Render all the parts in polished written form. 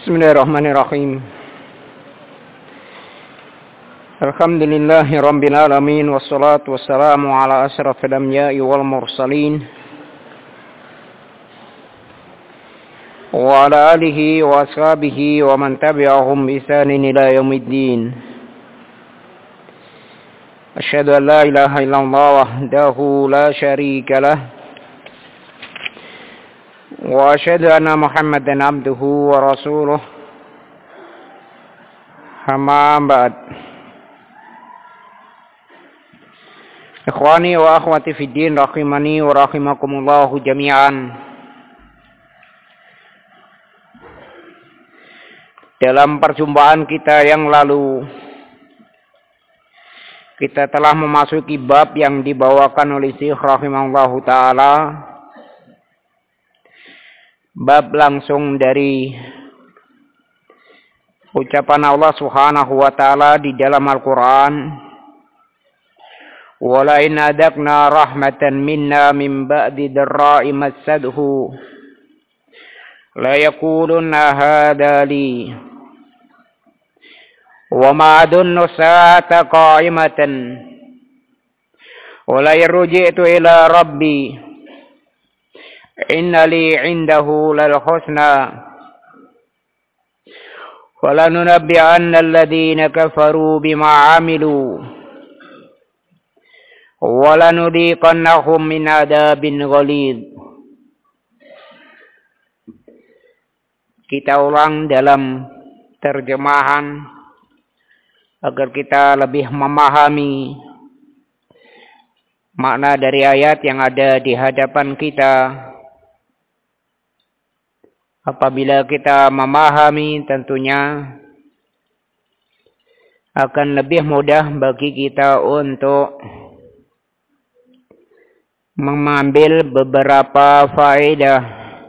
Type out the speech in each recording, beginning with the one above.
Bismillahirrahmanirrahim. Alhamdulillahi rabbil alamin wassalatu wassalamu ala asyrafil anbiya'i wal mursalin wa ala alihi wa ashabihi wa man tabi'ahum bi ihsanin ila yaumiddin. Asyhadu an la ilaha illallah wahdahu la syarika lah wa asyhadu anna Muhammadan abduhu wa rasuluh. Amma ba'd. Ikhwani wa akhwati fid din rahimani wa rahimakumullah jami'an. Dalam perjumpaan kita yang lalu, kita telah memasuki bab yang dibawakan oleh Syekh rahimahullah ta'ala. Bab langsung dari ucapan Allah subhanahu wa ta'ala di dalam Al-Quran. Wala in adakna rahmatan minna min ba'di dharra'i massadhu la yakulunna hadha li wa ma adunnu sa'ata qa'imatan wa la yarji'tu ila rabbi inna li 'indahu lal husna wa la nunabbi'anna alladhina kafaru bima 'amilu walanudiqannahum min adabin ghalidh. Kita ulang dalam terjemahan agar kita lebih memahami makna dari ayat yang ada di hadapan kita. Apabila kita memahami, tentunya akan lebih mudah bagi kita untuk mengambil beberapa faedah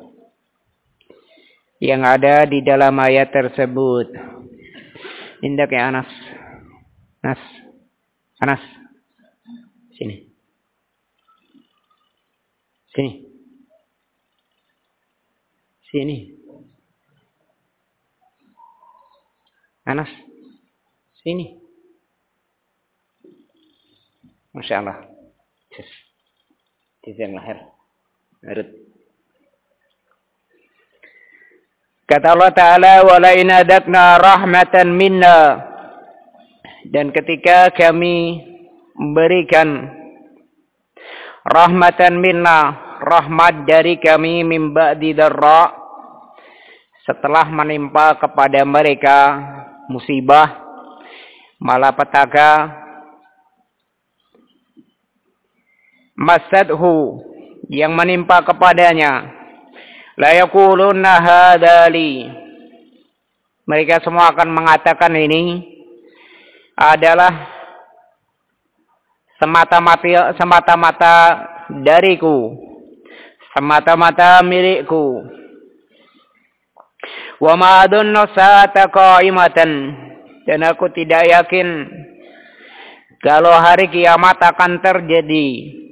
yang ada di dalam ayat tersebut. Indak ya Anas. Anas. Sini. Anas. Sini. Masya Allah. Izin lahir. Kata Allah Ta'ala, wala in adakna rahmatan minna. Dan ketika kami memberikan rahmatan minna, rahmat dari kami min ba'di dharra, setelah menimpa kepada mereka musibah, malapetaka, masadhu, yang menimpa kepadanya, la yakulunna hadali, mereka semua akan mengatakan ini adalah semata-mata dariku, semata-mata milikku. Wa ma adunnu sa'ata qa'imatan, dan aku tidak yakin kalau hari kiamat akan terjadi.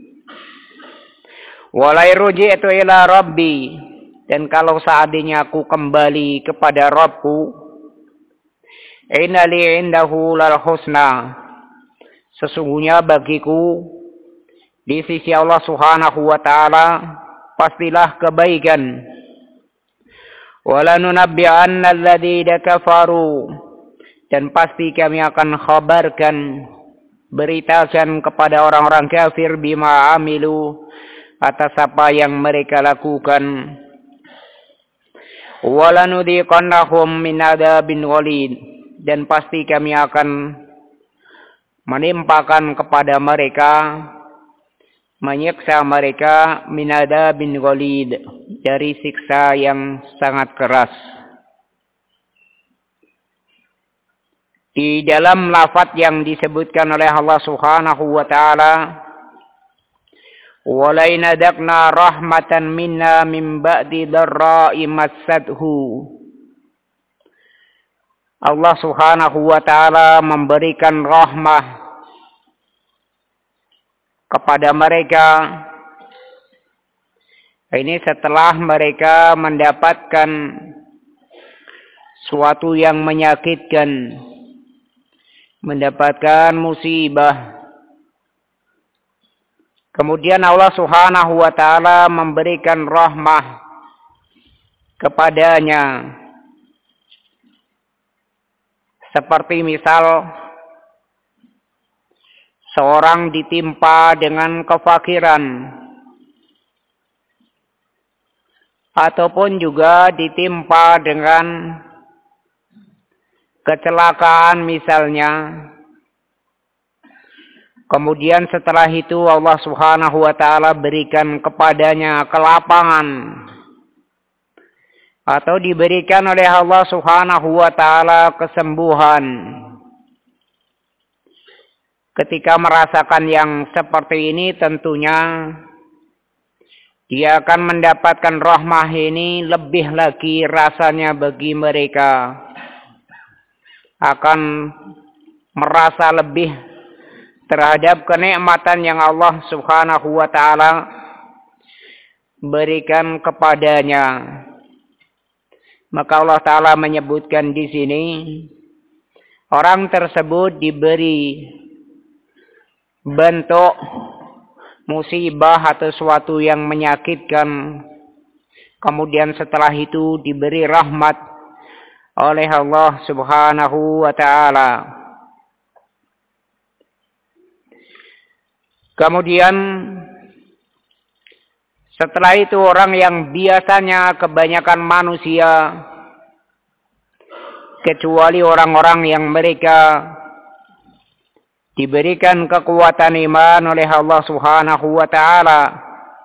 Walai ruji'tu ila rabbi, dan kalau seandainya aku kembali kepada Rabbku, inna li 'indahu lal husna, sesungguhnya bagiku di sisi Allah Subhanahu wa ta'ala pastilah kebaikan. Wala nunabbi'anna alladhina kafaru, dan pasti kami akan khabarkan, beritakan kepada orang-orang kafir bima amilu, atas apa yang mereka lakukan. Walanudiqannahum min adabin ghalidh, dan pasti kami akan menimpakan kepada mereka, menyiksa mereka min adabin ghalidh, dari siksa yang sangat keras. Di dalam lafaz yang disebutkan oleh Allah Subhanahu wa ta'ala, wala in adakna rahmatan minna min ba'di dharra'i massadhu, Allah Subhanahu wa ta'ala memberikan rahmah kepada mereka. Ini setelah mereka mendapatkan suatu yang menyakitkan, mendapatkan musibah. Kemudian Allah Subhanahu wa taala memberikan rahmah kepadanya. Seperti misal seorang ditimpa dengan kefakiran, ataupun juga ditimpa dengan kecelakaan misalnya. Kemudian setelah itu Allah Subhanahu wa taala berikan kepadanya kelapangan, atau diberikan oleh Allah Subhanahu wa taala kesembuhan. Ketika merasakan yang seperti ini, tentunya dia akan mendapatkan rahmah ini lebih lagi rasanya bagi mereka. Akan merasa lebih terhadap kenikmatan yang Allah Subhanahu wa taala berikan kepadanya. Maka Allah taala menyebutkan di sini, orang tersebut diberi bentuk musibah atau sesuatu yang menyakitkan, kemudian setelah itu diberi rahmat oleh Allah Subhanahu wa taala. Kemudian setelah itu orang yang biasanya kebanyakan manusia, kecuali orang-orang yang mereka diberikan kekuatan iman oleh Allah Subhanahu wa taala,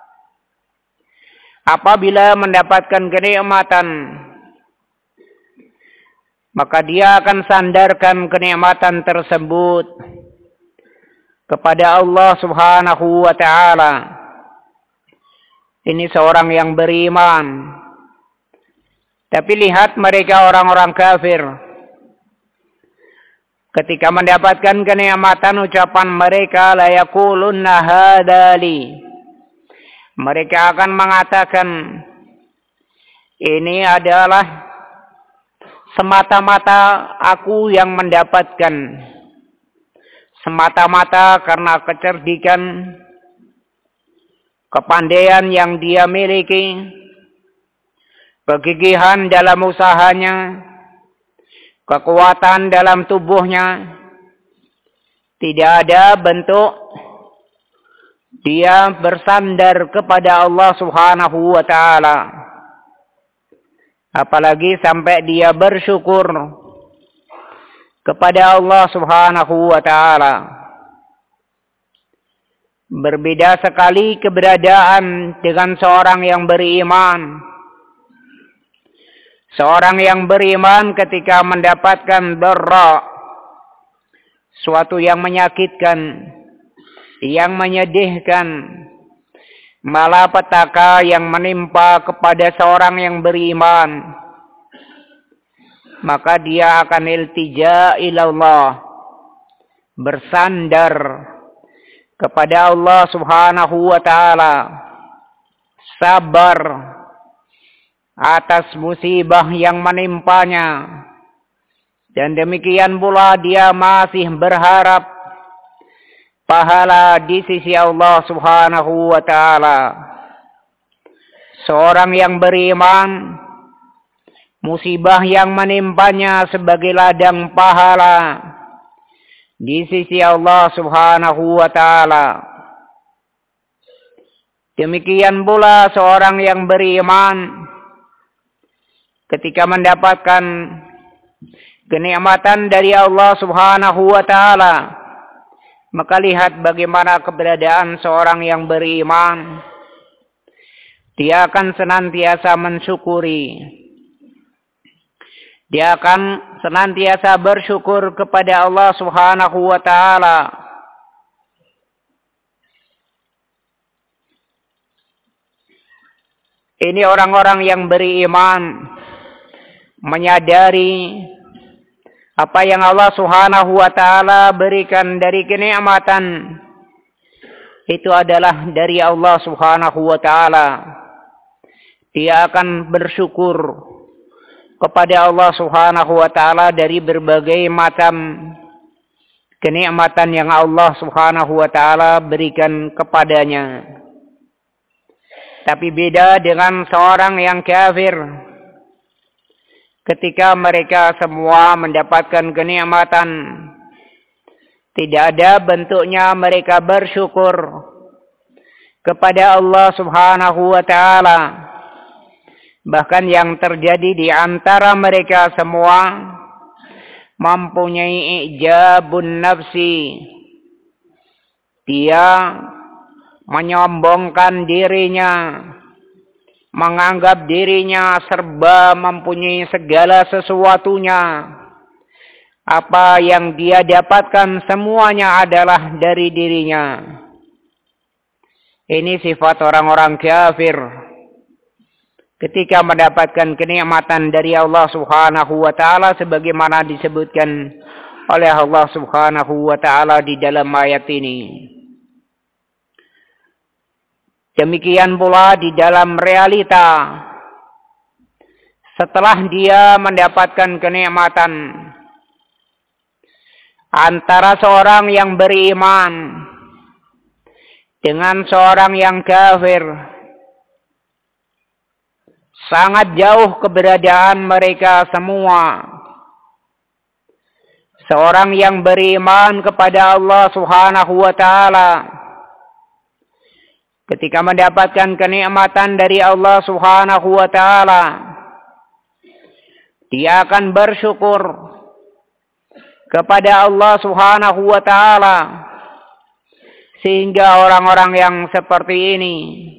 apabila mendapatkan kenikmatan, maka dia akan sandarkan kenikmatan tersebut kepada Allah Subhanahu wa taala. Ini seorang yang beriman. Tapi lihat mereka orang-orang kafir. Ketika mendapatkan kenikmatan, ucapan mereka la yaqulunna hadza li. Mereka akan mengatakan, ini adalah semata-mata aku yang mendapatkan. Semata-mata karena kecerdikan, kepandaian yang dia miliki, kegigihan dalam usahanya, kekuatan dalam tubuhnya. Tidak ada bentuk dia bersandar kepada Allah Subhanahu wa taala. Apalagi sampai dia bersyukur kepada Allah Subhanahu wa taala. Berbeda sekali keberadaan dengan seorang yang beriman. Seorang yang beriman ketika mendapatkan dharra, suatu yang menyakitkan, yang menyedihkan, malapetaka yang menimpa kepada seorang yang beriman, maka dia akan iltija ilallah, bersandar kepada Allah Subhanahu wa taala, sabar atas musibah yang menimpanya, dan demikian pula dia masih berharap pahala di sisi Allah Subhanahu wa taala. Seorang yang beriman, musibah yang menimpanya sebagai ladang pahala di sisi Allah Subhanahu wa taala. Demikian pula seorang yang beriman ketika mendapatkan kenikmatan dari Allah Subhanahu wa taala, maka lihat bagaimana keberadaan seorang yang beriman. Dia akan senantiasa mensyukuri. Dia akan senantiasa bersyukur kepada Allah Subhanahu wa taala. Ini orang-orang yang beriman, menyadari apa yang Allah Subhanahu wa taala berikan dari kenikmatan, itu adalah dari Allah Subhanahu wa taala. Dia akan bersyukur kepada Allah Subhanahu wa taala dari berbagai macam kenikmatan yang Allah Subhanahu wa taala berikan kepadanya. Tapi beda dengan seorang yang kafir. Ketika mereka semua mendapatkan kenikmatan, tidak ada bentuknya mereka bersyukur kepada Allah Subhanahu wa taala. Bahkan yang terjadi di antara mereka semua mempunyai ijabun nafsi. Dia menyombongkan dirinya, menganggap dirinya serba mempunyai segala sesuatunya. Apa yang dia dapatkan semuanya adalah dari dirinya. Ini sifat orang-orang kafir. Ketika mendapatkan kenikmatan dari Allah Subhanahu wa taala sebagaimana disebutkan oleh Allah Subhanahu wa taala di dalam ayat ini. Demikian pula di dalam realita, setelah dia mendapatkan kenikmatan, antara seorang yang beriman dengan seorang yang kafir, sangat jauh keberadaan mereka semua. Seorang yang beriman kepada Allah Subhanahu wa taala, ketika mendapatkan kenikmatan dari Allah Subhanahu wa taala, dia akan bersyukur kepada Allah Subhanahu wa taala. Sehingga orang-orang yang seperti ini,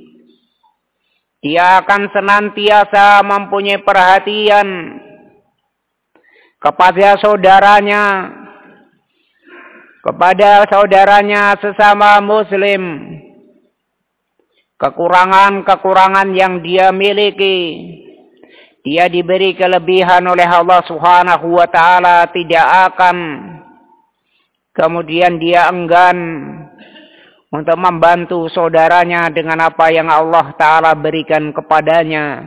dia akan senantiasa mempunyai perhatian kepada saudaranya sesama muslim. Kekurangan-kekurangan yang dia miliki, dia diberi kelebihan oleh Allah Subhanahu wa taala, tidak akan kemudian dia enggan untuk membantu saudaranya dengan apa yang Allah taala berikan kepadanya.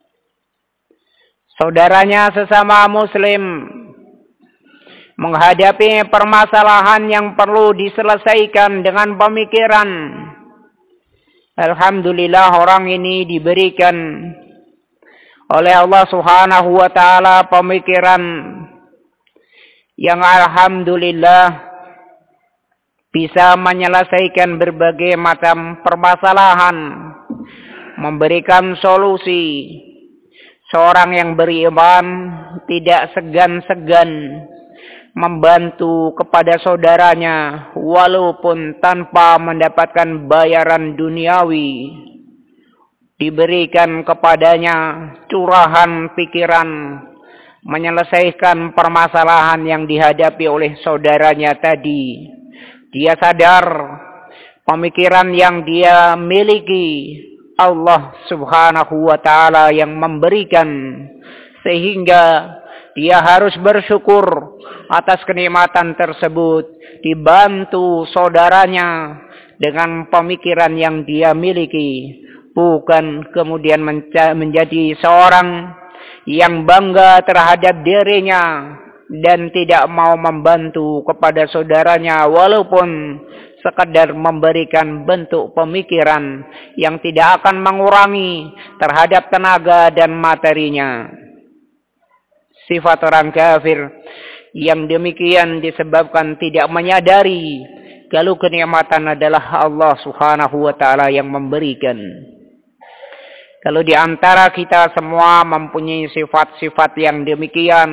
Saudaranya sesama muslim menghadapi permasalahan yang perlu diselesaikan dengan pemikiran. Alhamdulillah orang ini diberikan oleh Allah Subhanahu wa taala pemikiran yang alhamdulillah bisa menyelesaikan berbagai macam permasalahan, memberikan solusi. Seorang yang beriman tidak segan-segan membantu kepada saudaranya walaupun tanpa mendapatkan bayaran duniawi. Diberikan kepadanya curahan pikiran menyelesaikan permasalahan yang dihadapi oleh saudaranya tadi. Dia sadar pemikiran yang dia miliki Allah Subhanahu wa taala yang memberikan, sehingga dia harus bersyukur atas kenikmatan tersebut, dibantu saudaranya dengan pemikiran yang dia miliki, bukan kemudian menjadi seorang yang bangga terhadap dirinya dan tidak mau membantu kepada saudaranya walaupun sekadar memberikan bentuk pemikiran yang tidak akan mengurangi terhadap tenaga dan materinya. Sifat orang kafir yang demikian disebabkan tidak menyadari kalau kenikmatan adalah Allah Subhanahu wa taala yang memberikan. Kalau di antara kita semua mempunyai sifat-sifat yang demikian,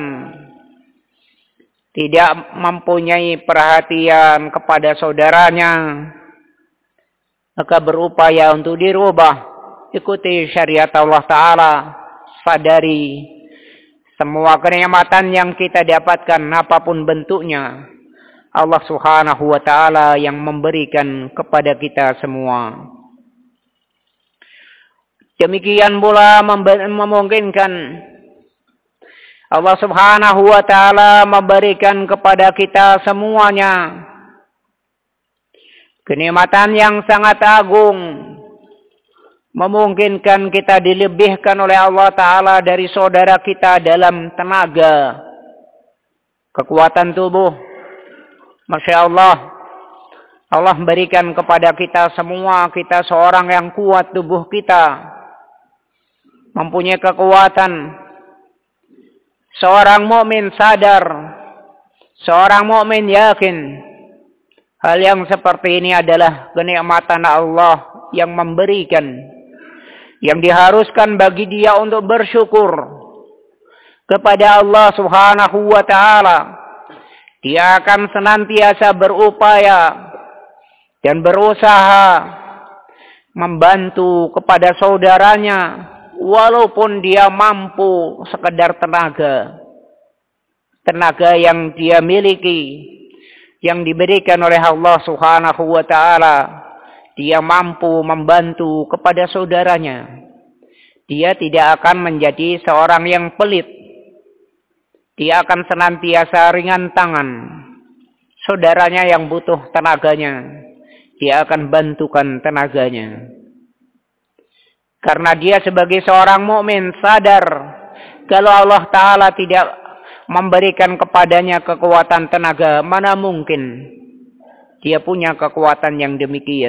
tidak mempunyai perhatian kepada saudaranya, maka berupaya untuk dirubah. Ikuti syariat Allah Ta'ala. Sadari semua kenikmatan yang kita dapatkan apapun bentuknya, Allah Subhanahu wa Ta'ala yang memberikan kepada kita semua. Demikian pula memungkinkan Allah Subhanahu wa taala memberikan kepada kita semuanya kenikmatan yang sangat agung, memungkinkan kita dilebihkan oleh Allah Ta'ala dari saudara kita dalam tenaga, kekuatan tubuh. Masya Allah, Allah berikan kepada kita semua, kita seorang yang kuat tubuh kita, mempunyai kekuatan. Seorang mukmin sadar, seorang mukmin yakin, hal yang seperti ini adalah kenikmatan Allah yang memberikan, yang diharuskan bagi dia untuk bersyukur kepada Allah Subhanahu wa Ta'ala. Dia akan senantiasa berupaya dan berusaha membantu kepada saudaranya, walaupun dia mampu sekedar tenaga yang dia miliki, yang diberikan oleh Allah Subhanahu wa Ta'ala, dia mampu membantu kepada saudaranya. Dia tidak akan menjadi seorang yang pelit. Dia akan senantiasa ringan tangan. Saudaranya yang butuh tenaganya, dia akan bantukan tenaganya. Karena dia sebagai seorang mukmin sadar kalau Allah Ta'ala tidak memberikan kepadanya kekuatan tenaga, mana mungkin dia punya kekuatan yang demikian.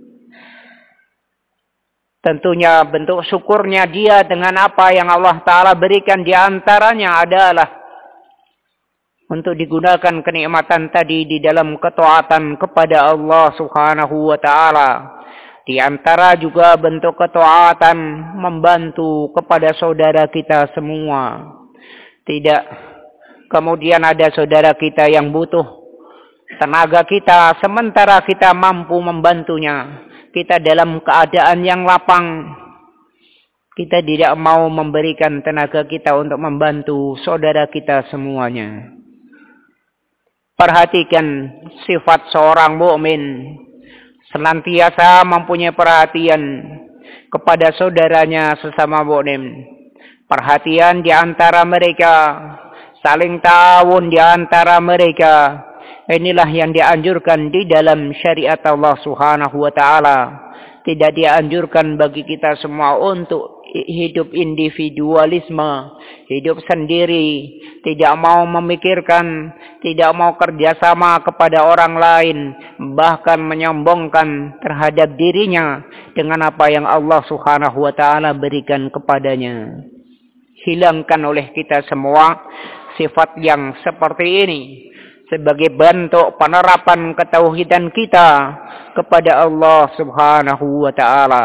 Tentunya bentuk syukurnya dia dengan apa yang Allah Ta'ala berikan di antaranya adalah untuk digunakan kenikmatan tadi di dalam ketaatan kepada Allah Subhanahu wa Ta'ala. Di antara juga bentuk ketaatan membantu kepada saudara kita semua. Tidak kemudian ada saudara kita yang butuh tenaga kita, sementara kita mampu membantunya. Kita dalam keadaan yang lapang, kita tidak mau memberikan tenaga kita untuk membantu saudara kita semuanya. Perhatikan sifat seorang mukmin, senantiasa mempunyai perhatian kepada saudaranya sesama mukmin. Perhatian di antara mereka, saling ta'awun di antara mereka. Inilah yang dianjurkan di dalam syariat Allah Subhanahu wa Ta'ala. Tidak dianjurkan bagi kita semua untuk hidup individualisme, hidup sendiri, tidak mau memikirkan, tidak mau kerjasama kepada orang lain, bahkan menyombongkan terhadap dirinya dengan apa yang Allah Subhanahu wa Ta'ala berikan kepadanya. Hilangkan oleh kita semua sifat yang seperti ini sebagai bentuk penerapan ketauhidan kita kepada Allah Subhanahu wa Ta'ala.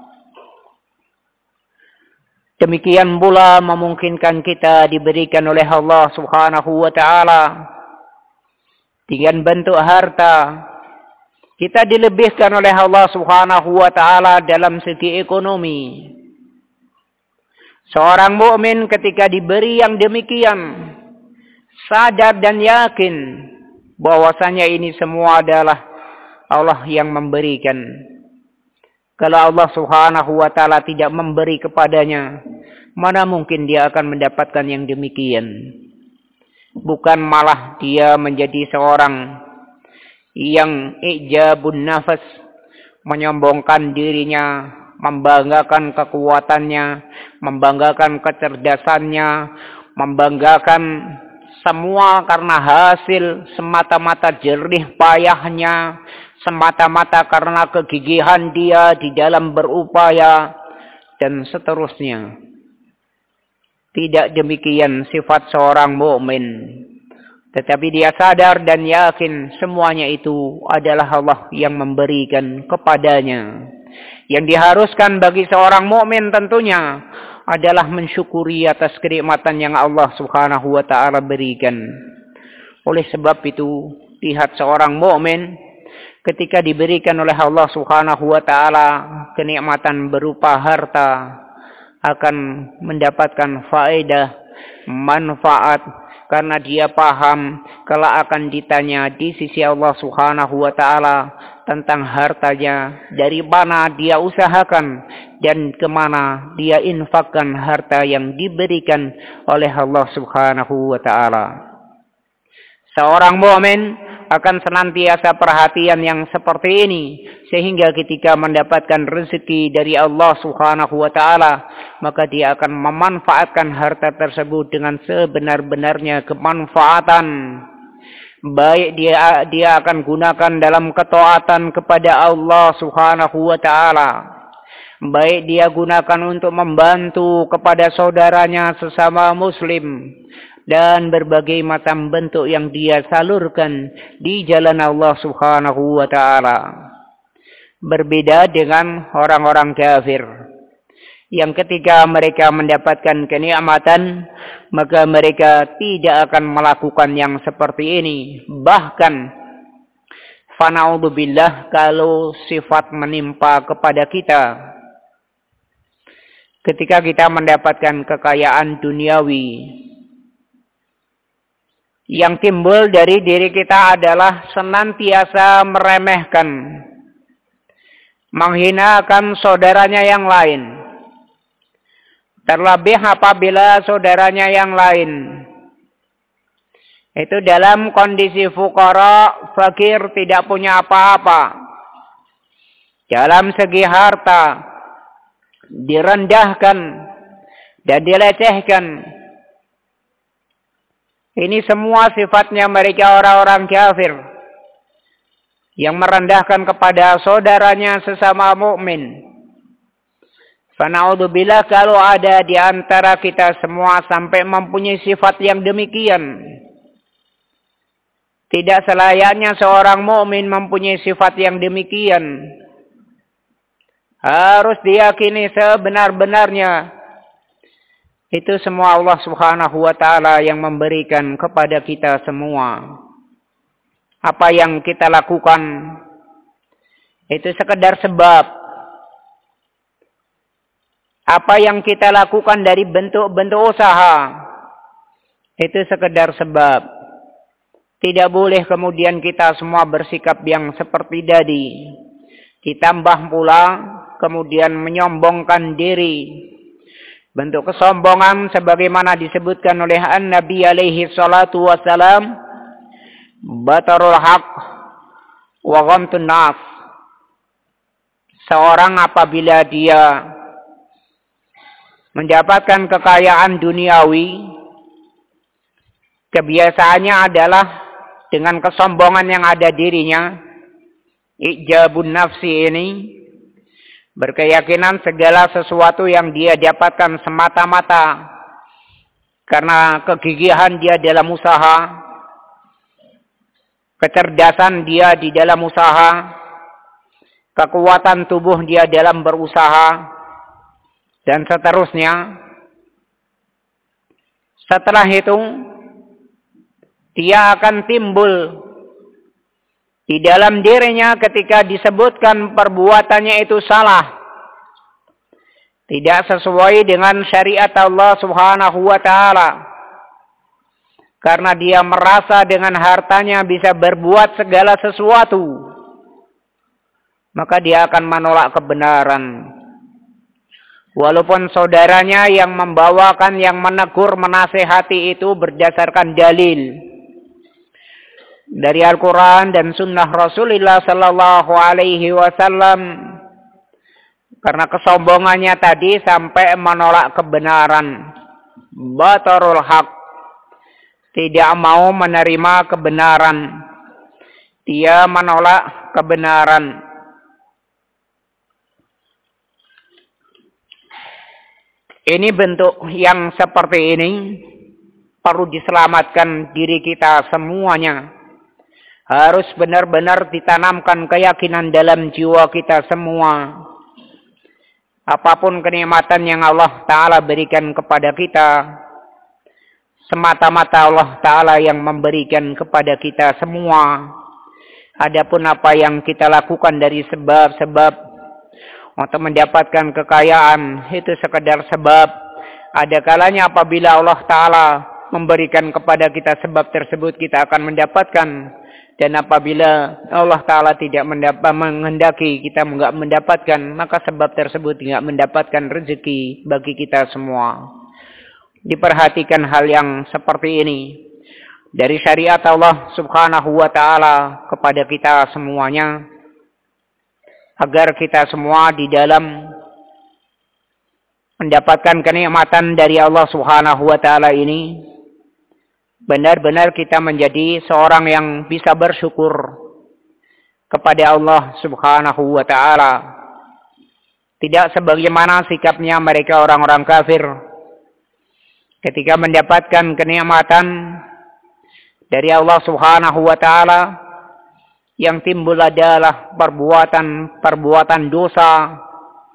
Demikian pula memungkinkan kita diberikan oleh Allah Subhanahu wa Ta'ala dengan bentuk harta. Kita dilebihkan oleh Allah Subhanahu wa Ta'ala dalam segi ekonomi. Seorang mukmin ketika diberi yang demikian, sadar dan yakin bahwasanya ini semua adalah Allah yang memberikan. Kalau Allah Subhanahu wa Ta'ala tidak memberi kepadanya, mana mungkin dia akan mendapatkan yang demikian. Bukan malah dia menjadi seorang yang ijabun nafas, menyombongkan dirinya, membanggakan kekuatannya, membanggakan kecerdasannya, membanggakan semua karena hasil semata-mata jerih payahnya, semata-mata karena kegigihan dia di dalam berupaya, dan seterusnya. Tidak demikian sifat seorang mukmin. Tetapi dia sadar dan yakin semuanya itu adalah Allah yang memberikan kepadanya. Yang diharuskan bagi seorang mukmin tentunya adalah mensyukuri atas kenikmatan yang Allah Subhanahu wa Ta'ala berikan. Oleh sebab itu, lihat seorang mukmin ketika diberikan oleh Allah Subhanahu wa Ta'ala kenikmatan berupa harta, akan mendapatkan faedah, manfaat, karena dia paham kalau akan ditanya di sisi Allah Subhanahu wa Ta'ala tentang hartanya, dari mana dia usahakan dan kemana dia infakkan harta yang diberikan oleh Allah Subhanahu wa Ta'ala. Seorang mukmin akan senantiasa perhatian yang seperti ini, sehingga ketika mendapatkan rezeki dari Allah Subhanahu wa taala, maka dia akan memanfaatkan harta tersebut dengan sebenar-benarnya kemanfaatan. Baik dia akan gunakan dalam ketaatan kepada Allah Subhanahu wa taala. Baik dia gunakan untuk membantu kepada saudaranya sesama muslim, dan berbagai macam bentuk yang dia salurkan di jalan Allah Subhanahu wa taala. Berbeda dengan orang-orang kafir yang ketika mereka mendapatkan kenikmatan, maka mereka tidak akan melakukan yang seperti ini. Bahkan fana'udzubillah, kalau sifat menimpa kepada kita ketika kita mendapatkan kekayaan duniawi, yang timbul dari diri kita adalah senantiasa meremehkan, menghinakan saudaranya yang lain. Terlebih apabila saudaranya yang lain itu dalam kondisi fuqara, fakir, tidak punya apa-apa. Dalam segi harta direndahkan dan dilecehkan. Ini semua sifatnya mereka orang-orang kafir yang merendahkan kepada saudaranya sesama mukmin. Fana'udzubillah, kalau ada di antara kita semua sampai mempunyai sifat yang demikian. Tidak selayaknya seorang mukmin mempunyai sifat yang demikian. Harus diyakini sebenar-benarnya itu semua Allah Subhanahu wa taala yang memberikan kepada kita semua. Apa yang kita lakukan itu sekedar sebab. Apa yang kita lakukan dari bentuk-bentuk usaha itu sekedar sebab. Tidak boleh kemudian kita semua bersikap yang seperti tadi. Ditambah pula kemudian menyombongkan diri. Bentuk kesombongan sebagaimana disebutkan oleh An-Nabi alaihi salatu wassalam, batarul haq wa ghamtun nas. Seorang apabila dia mendapatkan kekayaan duniawi, kebiasaannya adalah dengan kesombongan yang ada dirinya, ijabun nafsi ini, berkeyakinan segala sesuatu yang dia dapatkan semata-mata karena kegigihan dia dalam usaha, kecerdasan dia di dalam usaha, kekuatan tubuh dia dalam berusaha, dan seterusnya. Setelah itu, dia akan timbul di dalam dirinya ketika disebutkan perbuatannya itu salah, tidak sesuai dengan syariat Allah Subhanahu wa taala. Karena dia merasa dengan hartanya bisa berbuat segala sesuatu, maka dia akan menolak kebenaran. Walaupun saudaranya yang membawakan, yang menegur, menasehati itu berdasarkan dalil dari Al-Quran dan Sunnah Rasulullah Sallallahu Alaihi Wasallam, karena kesombongannya tadi sampai menolak kebenaran, batarul haq, tidak mau menerima kebenaran, dia menolak kebenaran. Ini bentuk yang seperti ini perlu diselamatkan diri kita semuanya. Harus benar-benar ditanamkan keyakinan dalam jiwa kita semua. Apapun kenikmatan yang Allah Ta'ala berikan kepada kita, semata-mata Allah Ta'ala yang memberikan kepada kita semua. Adapun apa yang kita lakukan dari sebab-sebab untuk mendapatkan kekayaan, itu sekedar sebab. Ada kalanya apabila Allah Ta'ala memberikan kepada kita sebab tersebut, kita akan mendapatkan. Dan apabila Allah Ta'ala tidak menghendaki kita enggak mendapatkan, maka sebab tersebut enggak mendapatkan rezeki bagi kita semua. Diperhatikan hal yang seperti ini. dari syariat Allah Subhanahu wa taala kepada kita semuanya, agar kita semua di dalam mendapatkan kenikmatan dari Allah Subhanahu wa taala ini benar-benar kita menjadi seorang yang bisa bersyukur kepada Allah Subhanahu wa taala. Tidak sebagaimana sikapnya mereka orang-orang kafir ketika mendapatkan kenikmatan dari Allah Subhanahu wa taala, yang timbul adalah perbuatan dosa,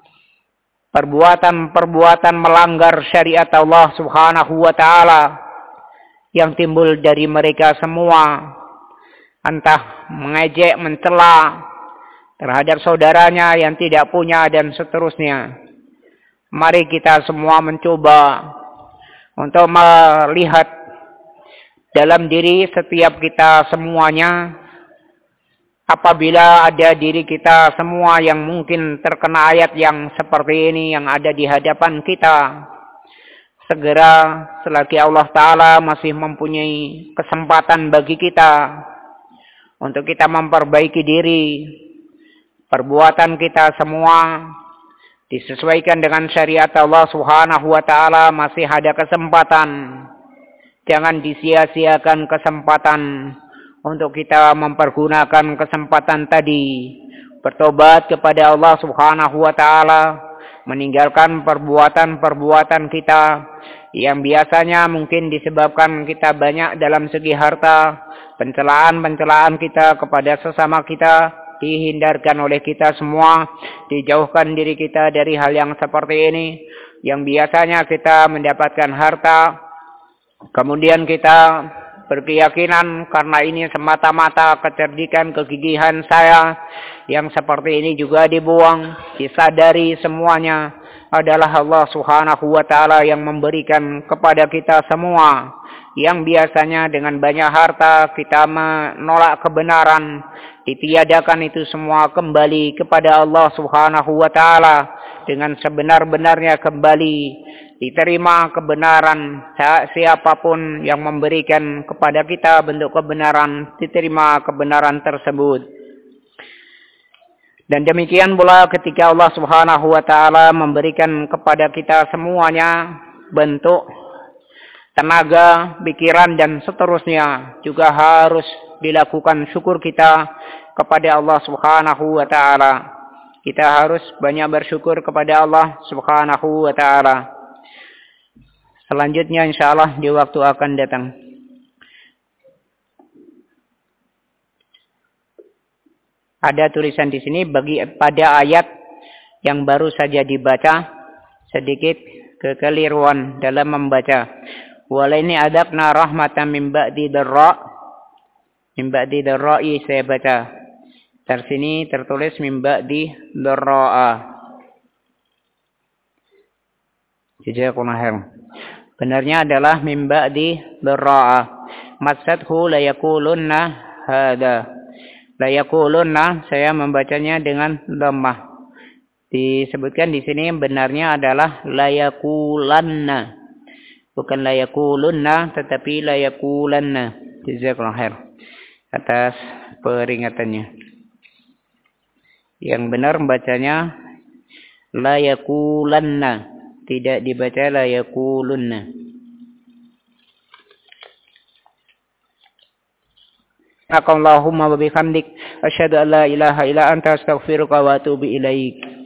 perbuatan melanggar syariat Allah Subhanahu wa taala yang timbul dari mereka semua, entah mengejek, mencela terhadap saudaranya yang tidak punya dan seterusnya. Mari kita semua mencoba untuk melihat dalam diri setiap kita semuanya, apabila ada diri kita semua yang mungkin terkena ayat yang seperti ini yang ada di hadapan kita, segera selagi Allah Ta'ala masih mempunyai kesempatan bagi kita untuk kita memperbaiki diri, perbuatan kita semua disesuaikan dengan syariat Allah Subhanahu wa taala, masih ada kesempatan. Jangan disia-siakan kesempatan untuk kita mempergunakan kesempatan tadi, bertobat kepada Allah Subhanahu wa taala, meninggalkan perbuatan-perbuatan kita yang biasanya mungkin disebabkan kita banyak dalam segi harta, pencelaan-pencelaan kita kepada sesama kita dihindarkan oleh kita semua, dijauhkan diri kita dari hal yang seperti ini, yang biasanya kita mendapatkan harta, kemudian kita berkeyakinan karena ini semata-mata kecerdikan, kegigihan saya, yang seperti ini juga dibuang. Disadari semuanya adalah Allah Subhanahu wa taala yang memberikan kepada kita semua, yang biasanya dengan banyak harta kita menolak kebenaran, ditiadakan itu semua kembali kepada Allah Subhanahu wa taala dengan sebenar-benarnya kembali, diterima kebenaran. Siapapun yang memberikan kepada kita bentuk kebenaran, diterima kebenaran tersebut. Dan demikian pula ketika Allah Subhanahu wa taala memberikan kepada kita semuanya bentuk tenaga, pikiran dan seterusnya, juga harus dilakukan syukur kita kepada Allah Subhanahu wa taala. Kita harus banyak bersyukur kepada Allah Subhanahu wa taala. Selanjutnya insyaallah di waktu akan datang. Ada tulisan di sini pada ayat yang baru saja dibaca, sedikit kekeliruan dalam membaca. Walaini adabna rahmatan min ba'di darra. Min ba'di darra'i saya baca. Dari sini tertulis min ba'di darra'a. Jazakumullah khair. Benarnya adalah min ba'di darra'a. Masadhu la yakulunna hada. La yakulunna saya membacanya dengan dhammah. Disebutkan di sini benarnya adalah la yakulanna. Bukan la yakulunna tetapi la yakulanna. Jazakumullah khair atas peringatannya. Yang benar membacanya la yakulanna, tidak dibaca la yakulunna. Allahumma wa bihamdik asyhadu an la ilaha illa anta astaghfiruka wa atubu ilaik.